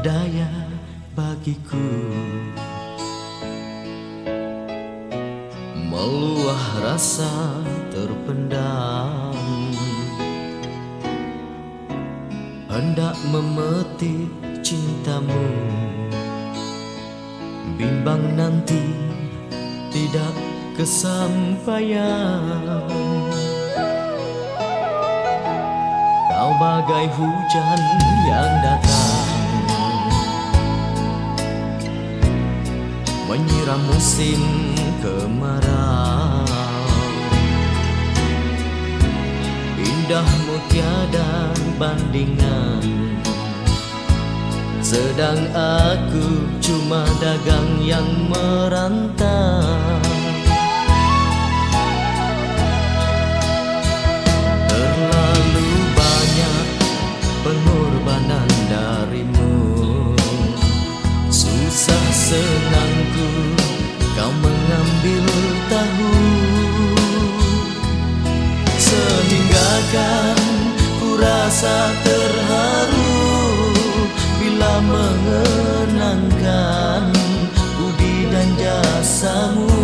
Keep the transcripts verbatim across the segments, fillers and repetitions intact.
daya bagiku meluah rasa terpendam, hendak memetik cintamu, bimbang nanti tidak kesampaian. Kau bagai hujan yang datang menyiram musim kemarau. Indahmu tiada bandingan, sedang aku cuma dagang yang merantau. Terlalu banyak pengorbanan darimu, susah senangku kau mengambil tahu, sehinggakan ku rasa terharu bila mengenangkan budi dan jasamu.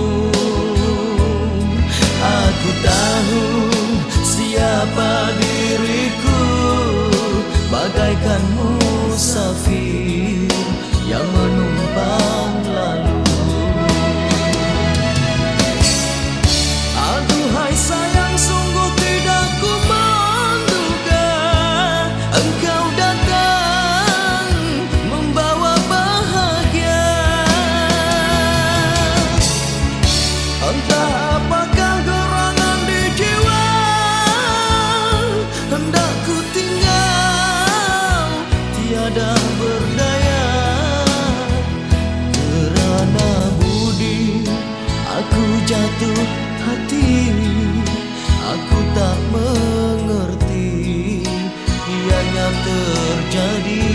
Aku tahu siapa diriku, bagaikan musafir yang menumpang lalu. Aduhai sayang, sungguh tidak ku menduga engkau datang membawa bahagia. Entah apakah gerangan di jiwa, hendak ku tinggal tiada berdaya. Kerana budi aku jatuh hati, aku tak mengerti ianya terjadi.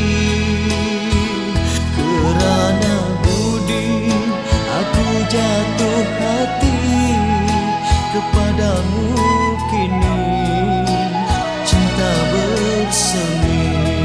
Kerana budi aku jatuh hati kepadamu, kini cinta bersemi.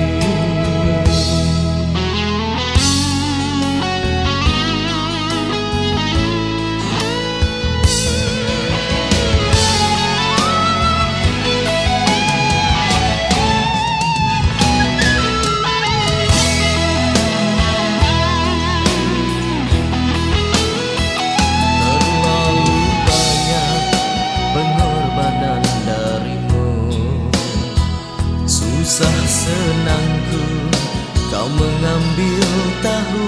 Susah senangku kau mengambil tahu,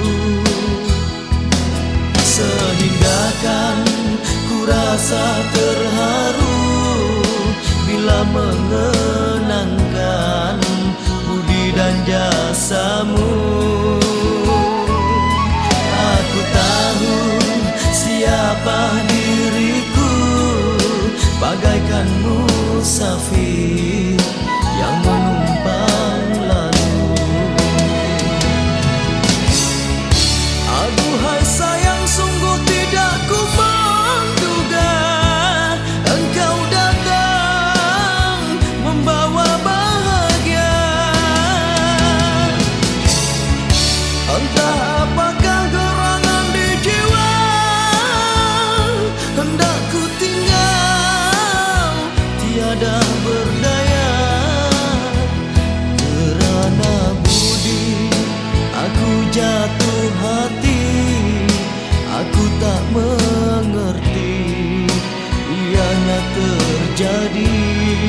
sehinggakan ku rasa terharu bila mengenangkan budi dan jasamu. Aku tahu siapa diriku, bagaikan musafir yang menumpang lalu. Aduhai sayang, sungguh tidak ku menduga engkau datang membawa bahagia. Entah apakah gerangan di jiwa, hendak ku tinggal tiada berdaya. Jatuh hati, aku tak mengerti ianya terjadi.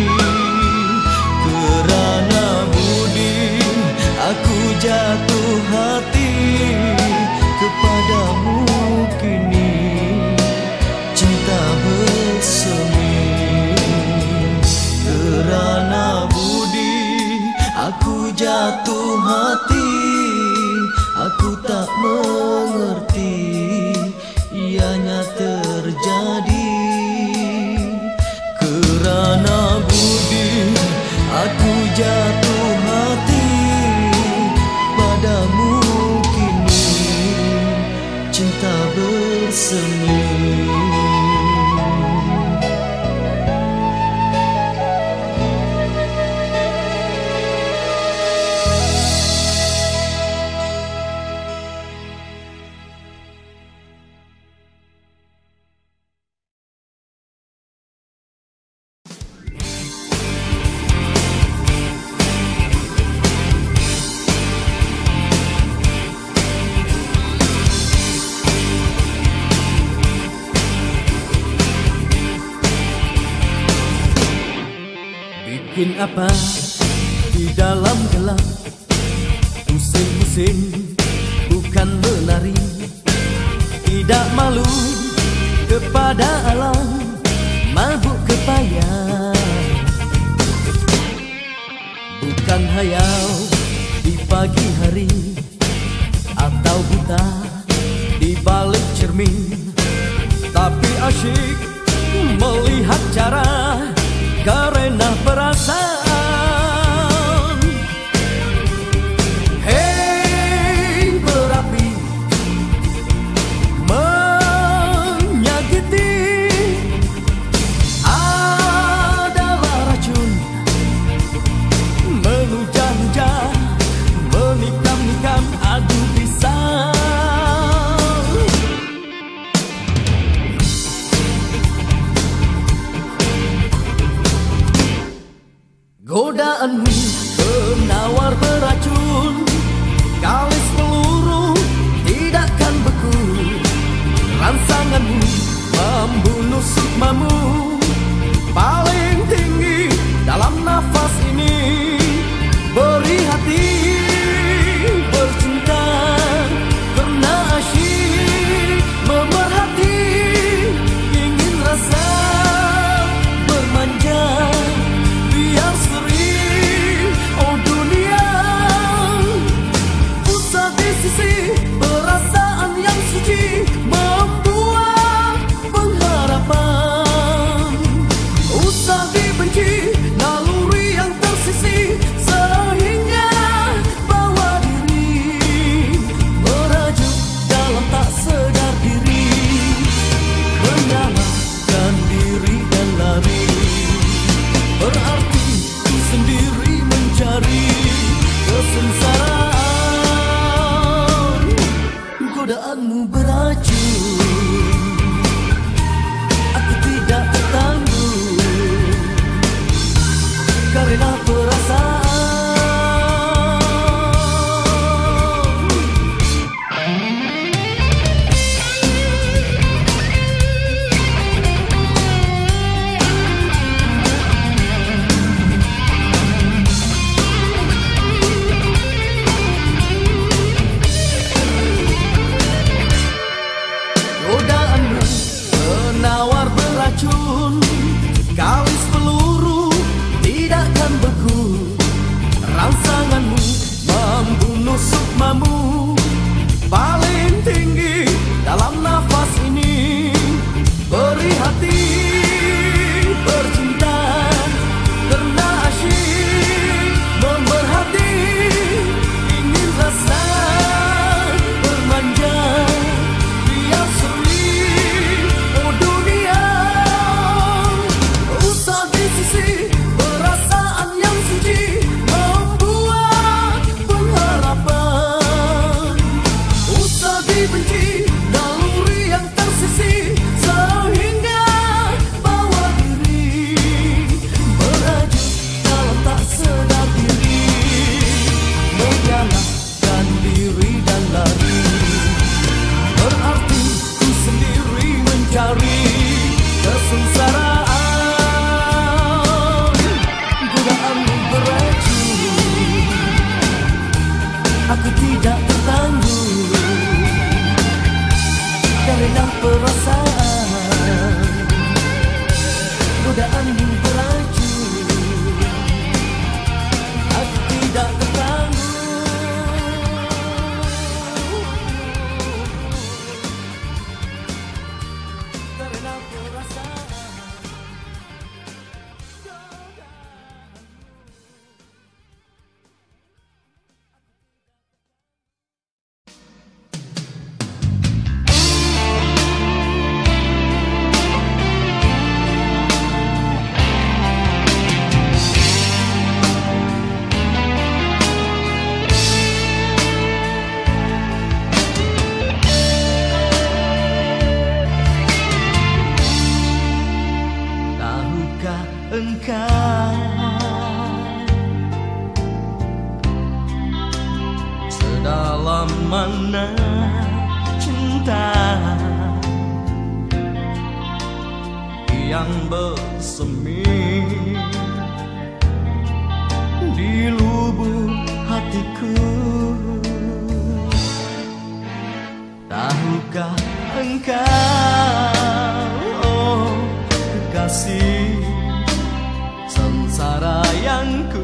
Kerana budi aku jatuh hati kepadamu, kini cinta bersemi. Kerana budi aku jatuh hati, aku tak mengerti ianya terjadi. Kerana budi aku jatuh hati padamu, kini cinta bersemi. Bikin apa di dalam gelap, pusing-pusing bukan menari, tidak malu kepada alam, mabuk kepayang. Bukan hayal di pagi hari, atau buta di balik cermin, tapi asyik melihat cara karena perasaan. Hei berapi, menyakiti adalah racun, menujah-nujah, menikam-nikam, adu pisau. Godaanmu penawar beracun, galis peluru tidakkan beku, rangsanganmu membunuh sukmamu, paling tinggi dalam nafas ini. Beri hati bercinta karena asyik memerhati, ingin rasa bermanja biar seri. Oh dunia, pusat di sisi perasaan yang suci, membuat pengharapan. Usah dibenci naluri yang tersisi, sehingga bawa diri merajuk dalam tak sedar diri, menyalahkan diri dan lari. Berarti ku sendiri mencari kesengsaraan. Godaanmu beracun, aku tidak tertangguh karena perasaan. Godaanmu penawar beracun, galis peluru tidakkan beku, rangsanganmu membunuh sukmamu, paling tinggi dalam nafas ini. Beri hati bercinta karena asyik memerhati, ingin rasa bermanja biar seri. Oh dunia, usah di sisi perasaan yang suci, membuat pengharapan. Usah dibenci naluri yang tersisi, sehingga bawa diri merajuk dalam tak sedar diri, menyalahkan diri dan lari. Berarti ku sendiri mencari kesengsaraan. Godaanmu beracun, aku tidak tertangguh karena perasaan. Godaanmu beracun, aku tidak tertangguh karena perasaan. Tahukah engkau sedalam mana cinta yang bersemi kau, oh kekasih, sengsara yang ku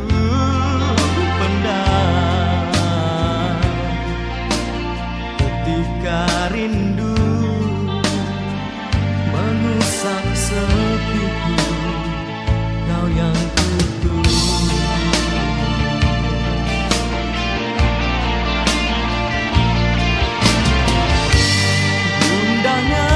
pendam. Ketika rindu menusuk sepiku, kau yang kutuju. Undangan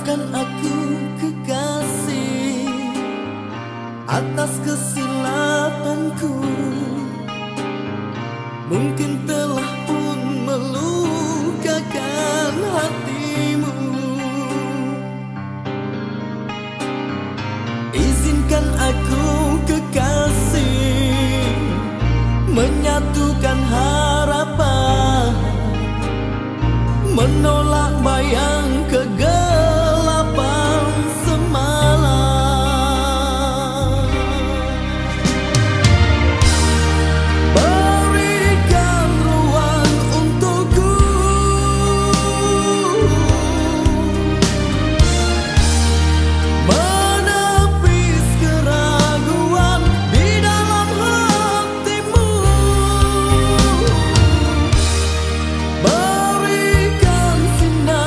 Maafkan aku kekasih atas kesilapanku. Mungkin telah pun melukakan hatimu. Izinkan aku kekasih menyatukan harapan, menolak bayang kegelapan semalam. Berikan ruang untukku, menepis keraguan di dalam hatimu. Berikan sinar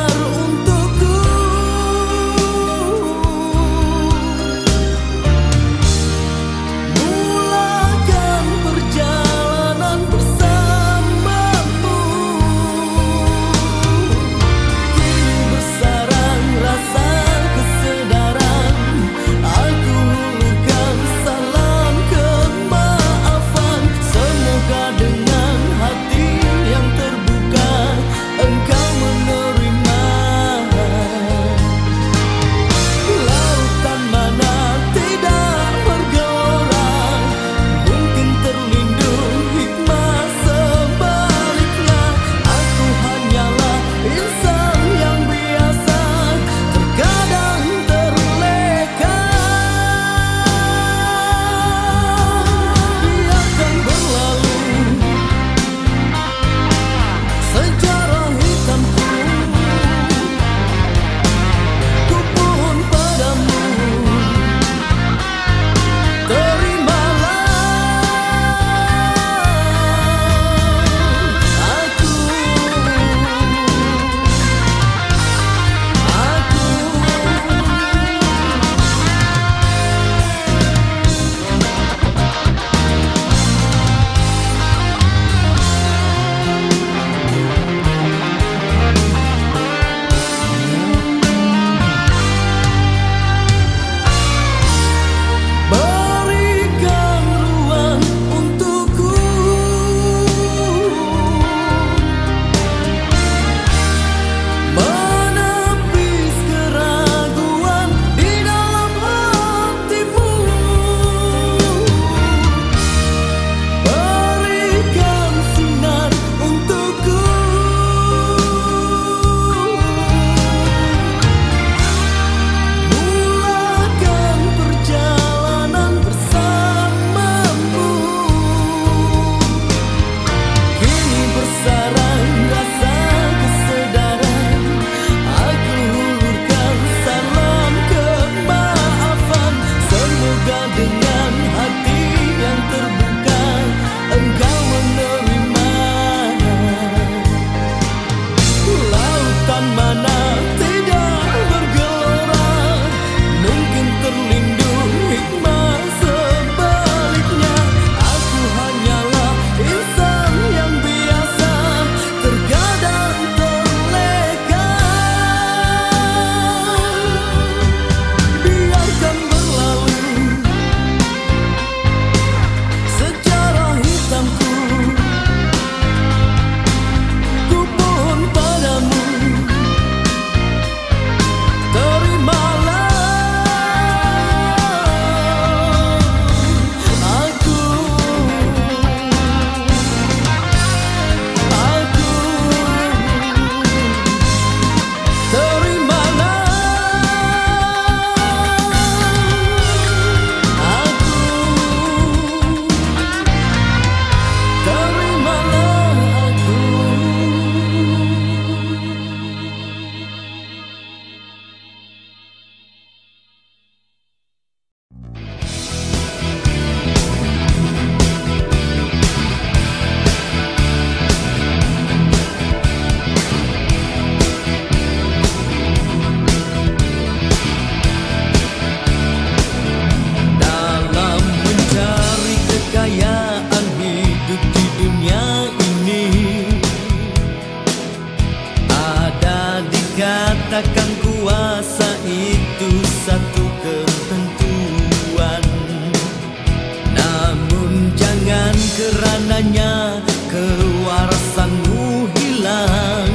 kerananya kewarasanmu hilang.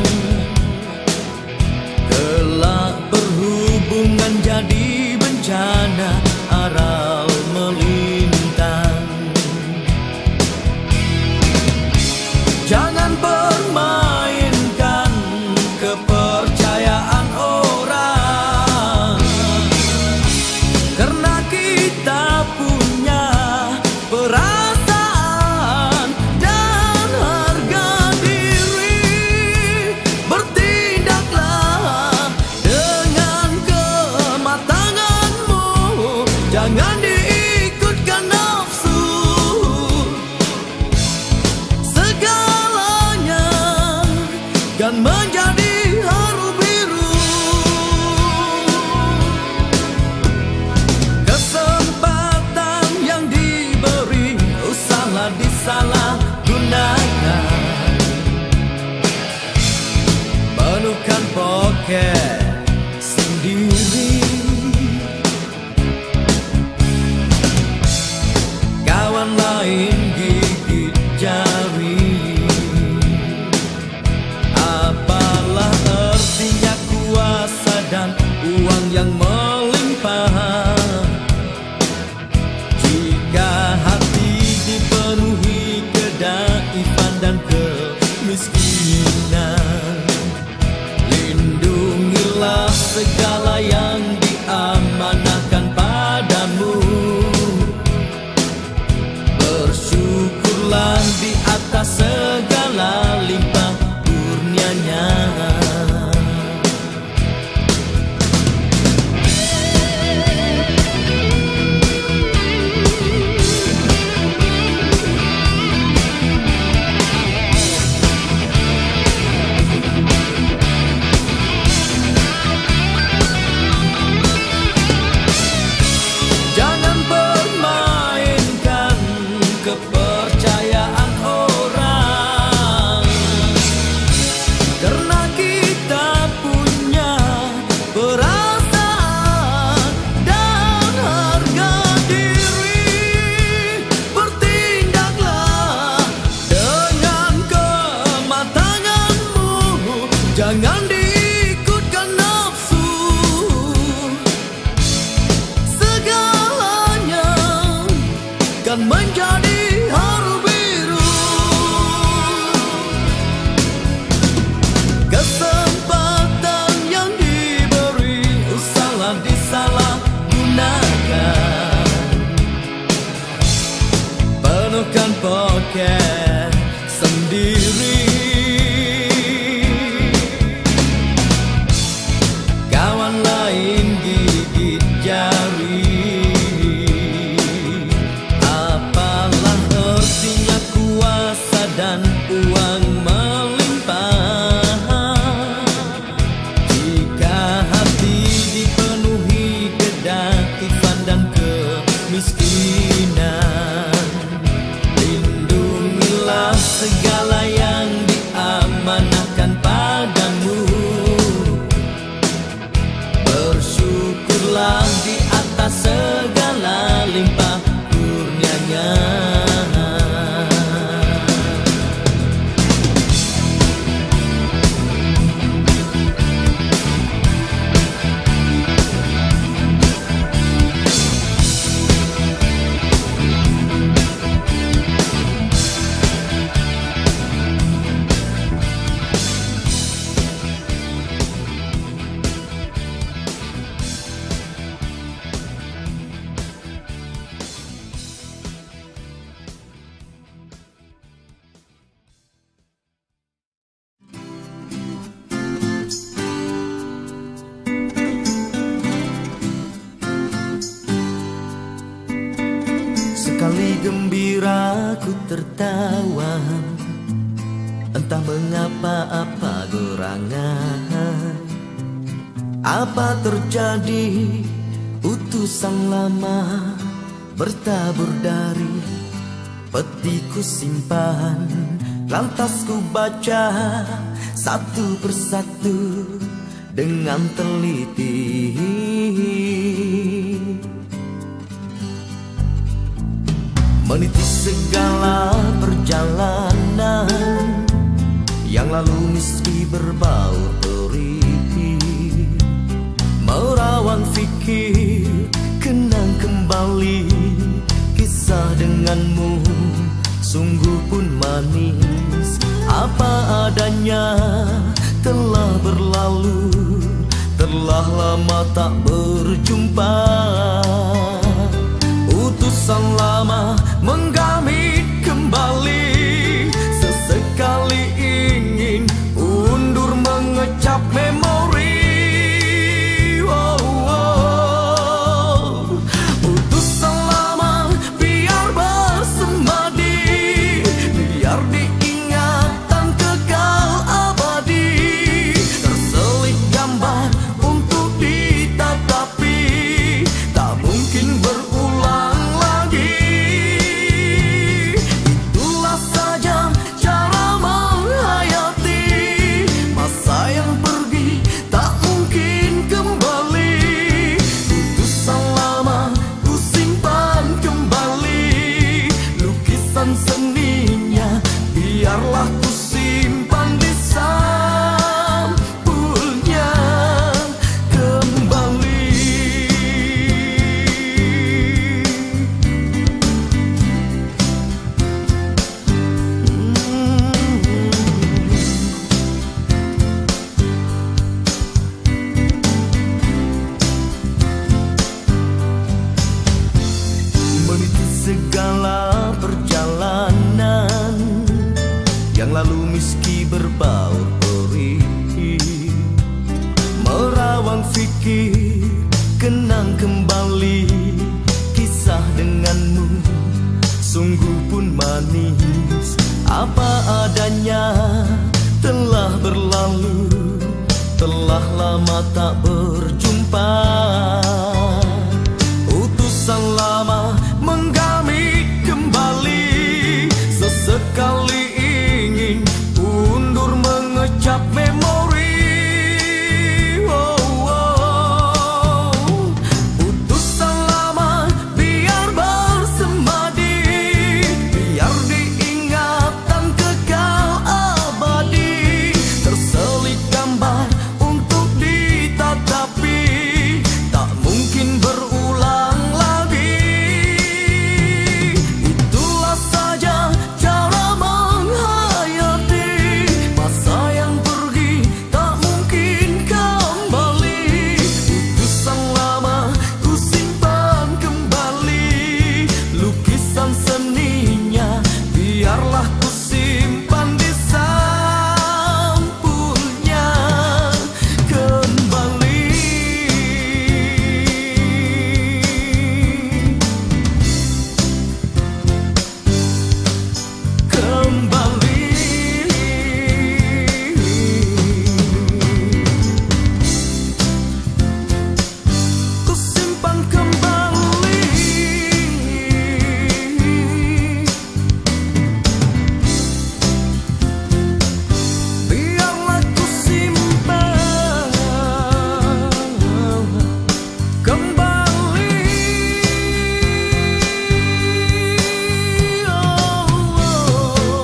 Kelak berhubungan jadi bencana, aral melintang. Jangan permainkan kepercayaan orang, karena kita punya perasaan dan harga diri. Bertindaklah dengan kematanganmu, jangan diikutkan nafsu. Segalanya kan menjadi haru biru. Kesempatan yang diberi, usahlah disalahgunakan. Penuhkan poket sendiri. Kawan lain gigit jari. Apalah artinya kuasa dan uang yang melimpah, jika hati dipenuhi kedaifan dan kemiskinan. Lindungilah segala yang diamanahkan padamu. Bersyukurlah di atas segala limpah kurnianya. Jangan permainkan kepercayaan orang, karena kita punya perasaan dan harga diri. Bertindaklah dengan kematanganmu, jangan diikutkan nafsu. Segalanya kan menjadi haru biru. Kesempatan yang diberi, usahlah disalahgunakan. Penuhkan poket sendiri. Kawan lain gigit jari. Apalah artinya kuasa dan uang melimpah, jika hati dipenuhi kedatifan dan kemiskinan. Lindungilah segala yang diamanahkan padamu. Bersyukurlah di atas segala limpah kurnianya. Sekali gembira ku tertawa, entah mengapa apa gerangan. Apa terjadi, utusan lama bertabur dari petiku simpan. Lantas ku baca satu persatu dengan teliti. Meniti segala berbau perih, merawang fikir, kenang kembali kisah denganmu, sungguh pun manis. Apa adanya telah berlalu, telah lama tak berjumpa. Utusan lama menggamit kembali, sesekali ingin undur mengecap memori. Oh, oh. Utusan lama biar bersemadi, biar diingatan kekal abadi. Terselip gambar untuk ditatapi, tak mungkin berulang lagi. Itulah saja cara menghayati masa yang pergi tak mungkin kembali. Utusan lama ku simpan kembali, lukisan seninya biarlah ku simpan di sampulnya kembali. Meniti segala perjalanan yang lalu meski berbaur perih, merawang fikir, kenang kembali kisah denganmu, sungguh pun manis. Apa adanya telah berlalu, telah lama tak berjumpa. Utusan lama menggamit kembali, sesekali ingin undur mengecap memori. Oh, oh. Utusan lama biar bersemadi, biar diingatan kekal abadi. Terselip gambar untuk ditatapi, tak mungkin berulang lagi. Itulah saja cara menghayati masa yang pergi tak mungkin kembali. Utusan lama ku simpan kembali, lukisan seninya biarlah ku simpan di sampulnya kembali. Kembali. Ku simpan kembali, biarlah ku simpan kembali. Oh, oh.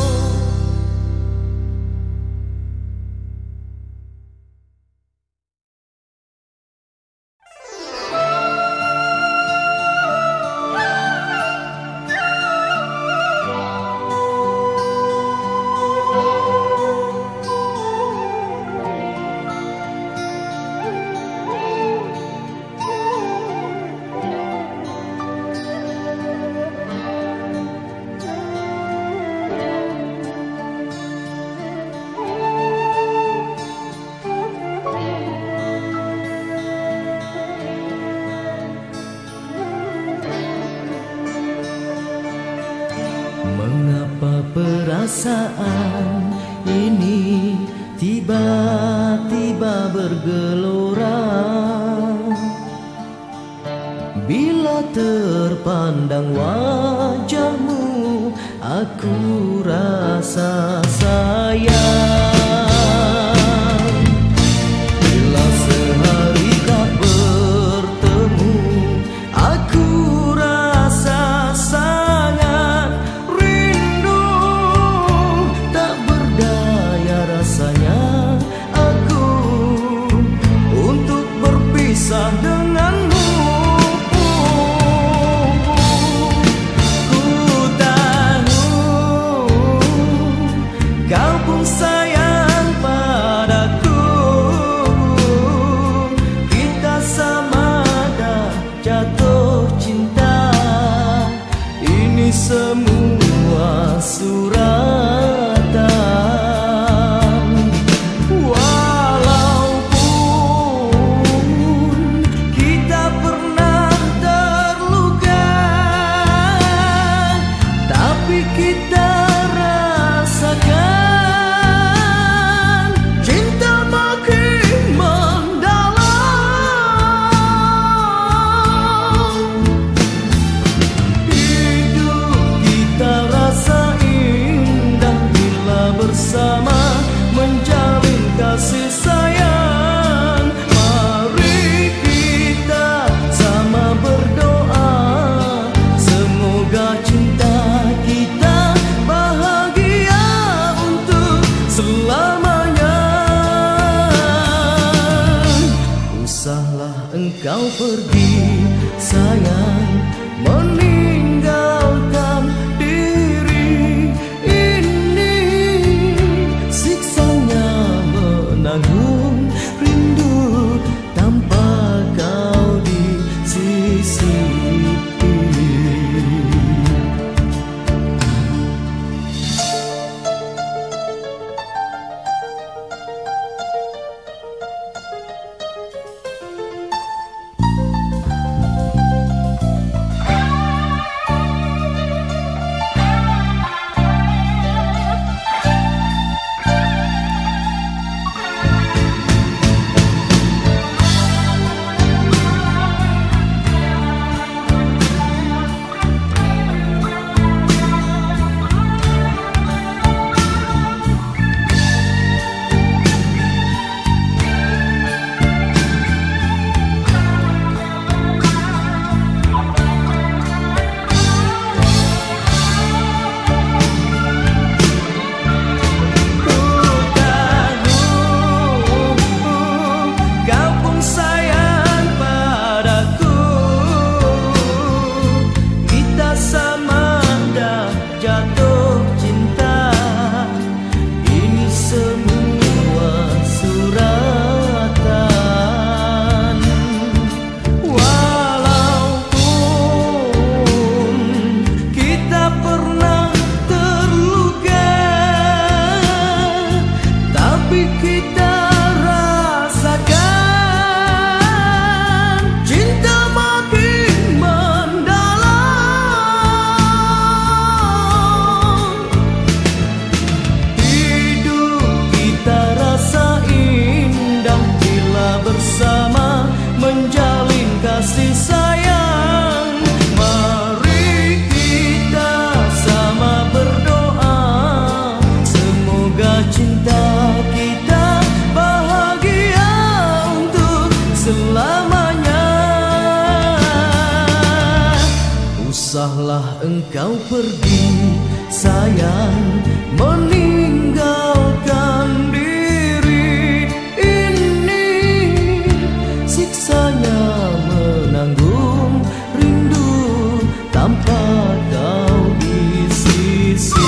Mengapa perasaan ini tiba-tiba bergelora? Bila terpandang wajahmu, aku rasa sayang. Bila sehari tak bertemu, aku rasa sangat rindu. Tak berdaya rasanya engkau pergi, sayang, meninggalkan diri ini. Siksanya menanggung rindu tanpa kau di sisi.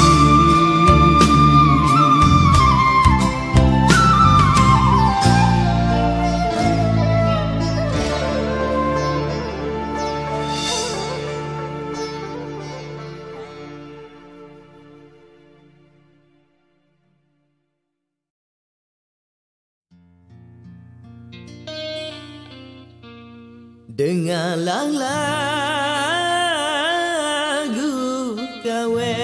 Dengarlah lagu kawe,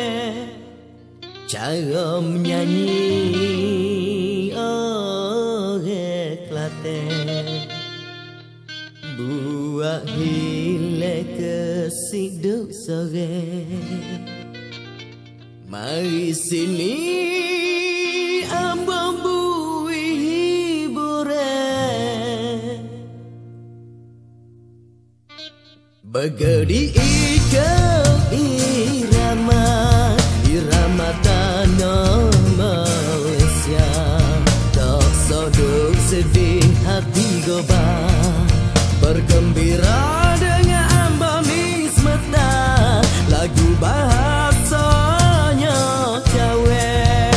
cara menyanyi orang Kelantan, buat hilang kesiduk sore. Mari sini abang bui hiburan, bergedi ikut irama, irama tanah Malaysia. Tak sodok sedih hati gobar, bergembira dengan ambani semesta. Lagu bahasanya cawe.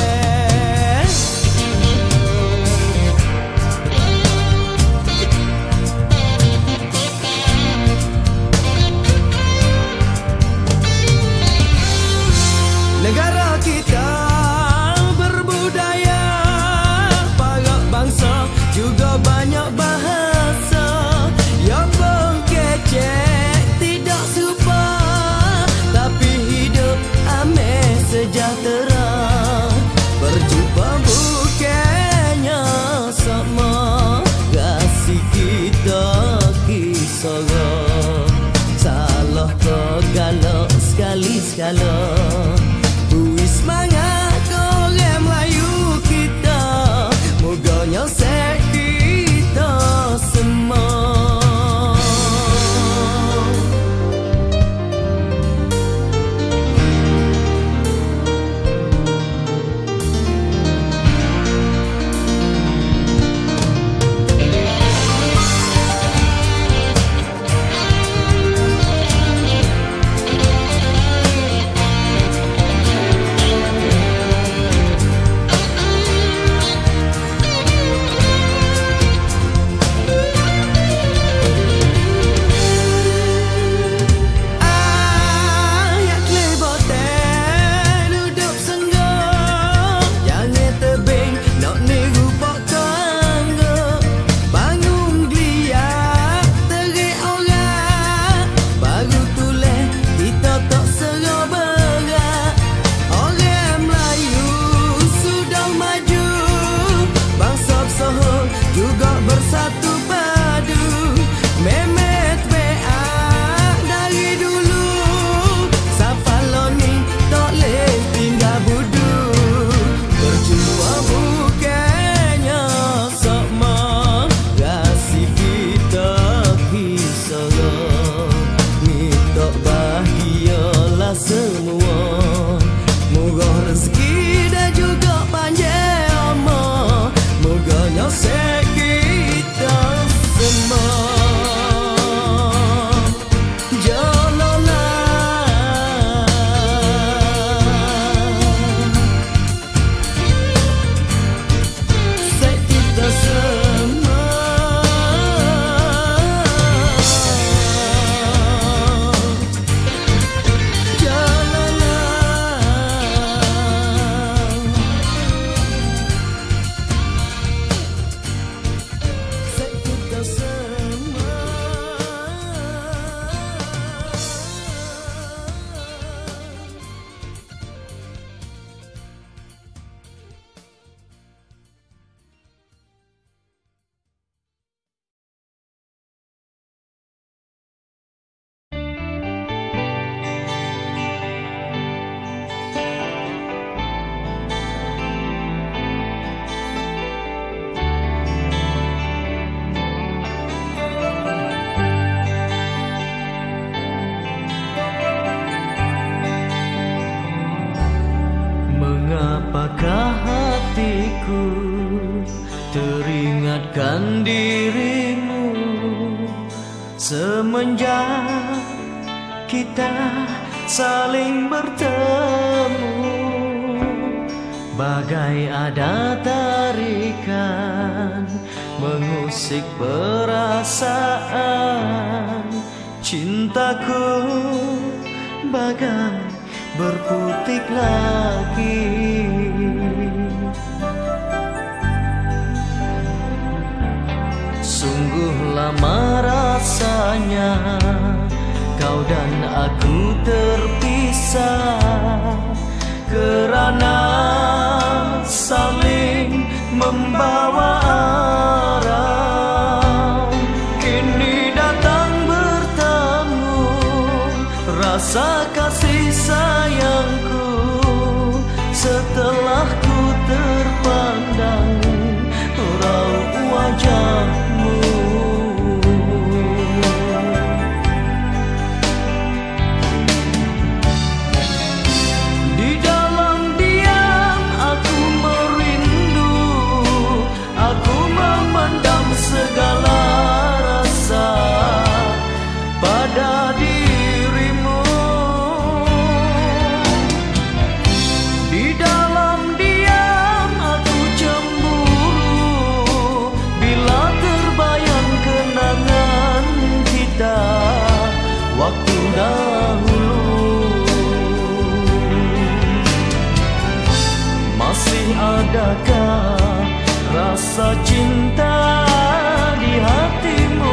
Negara kita berbudaya, banyak bangsa, juga banyak bahasa. Yang pun kecek tidak serupa, tapi hidup ameh sejahtera. Berjumpa bukannya sama, kasih kita kisah. Salah kau galak sekali-sekala. Bui semangat orang Melayu kita, moganya set kita semua. hatiku teringatkan dirimu semenjak kita saling bertemu. Bagai ada tarikan mengusik perasaan, cintaku bagai berputik lagi. Sungguh lama rasanya kau dan aku terpisah, kerana saling membawa arah. Kini datang bertemu rasa kasih sayangku, setelah ku terpandang raut wajahmu. Di dalam diam aku merindu, aku memendam segala rasa pada dirimu. Di dalam diam aku cemburu bila terbayang kenangan kita waktu dahulu. Masih adakah rasa cinta di hatimu?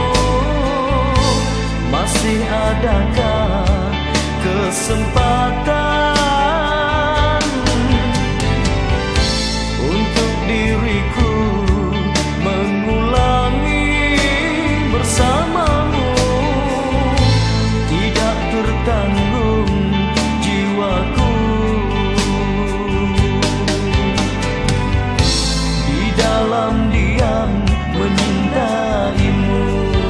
Masih adakah kesempatan untuk diriku mengulangi bersamamu? Tidak tertanggung jiwaku, di dalam diam menyintaimu.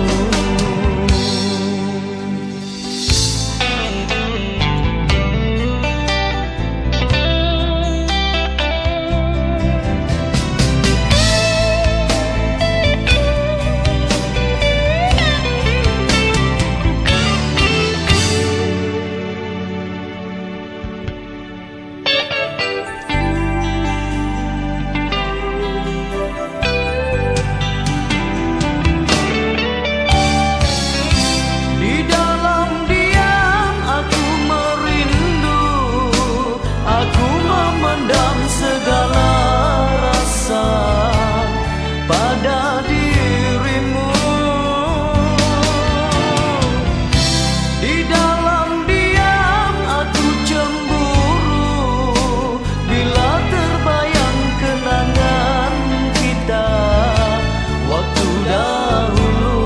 Segala rasa pada dirimu. Di dalam diam aku cemburu bila terbayang kenangan kita waktu dahulu.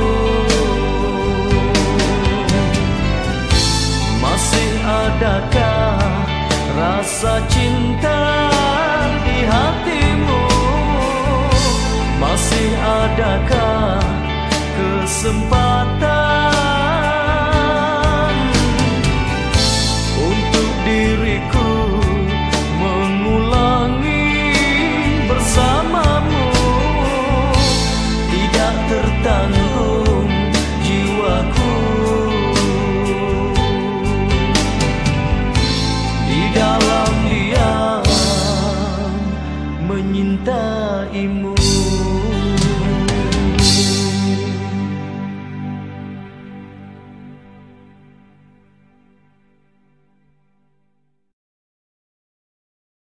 Masih adakah rasa cinta di hatimu? Masih adakah kesempatan untuk diriku mengulangi bersamamu? Tidak tertanggung jiwaku, di dalam diam menyintaimu.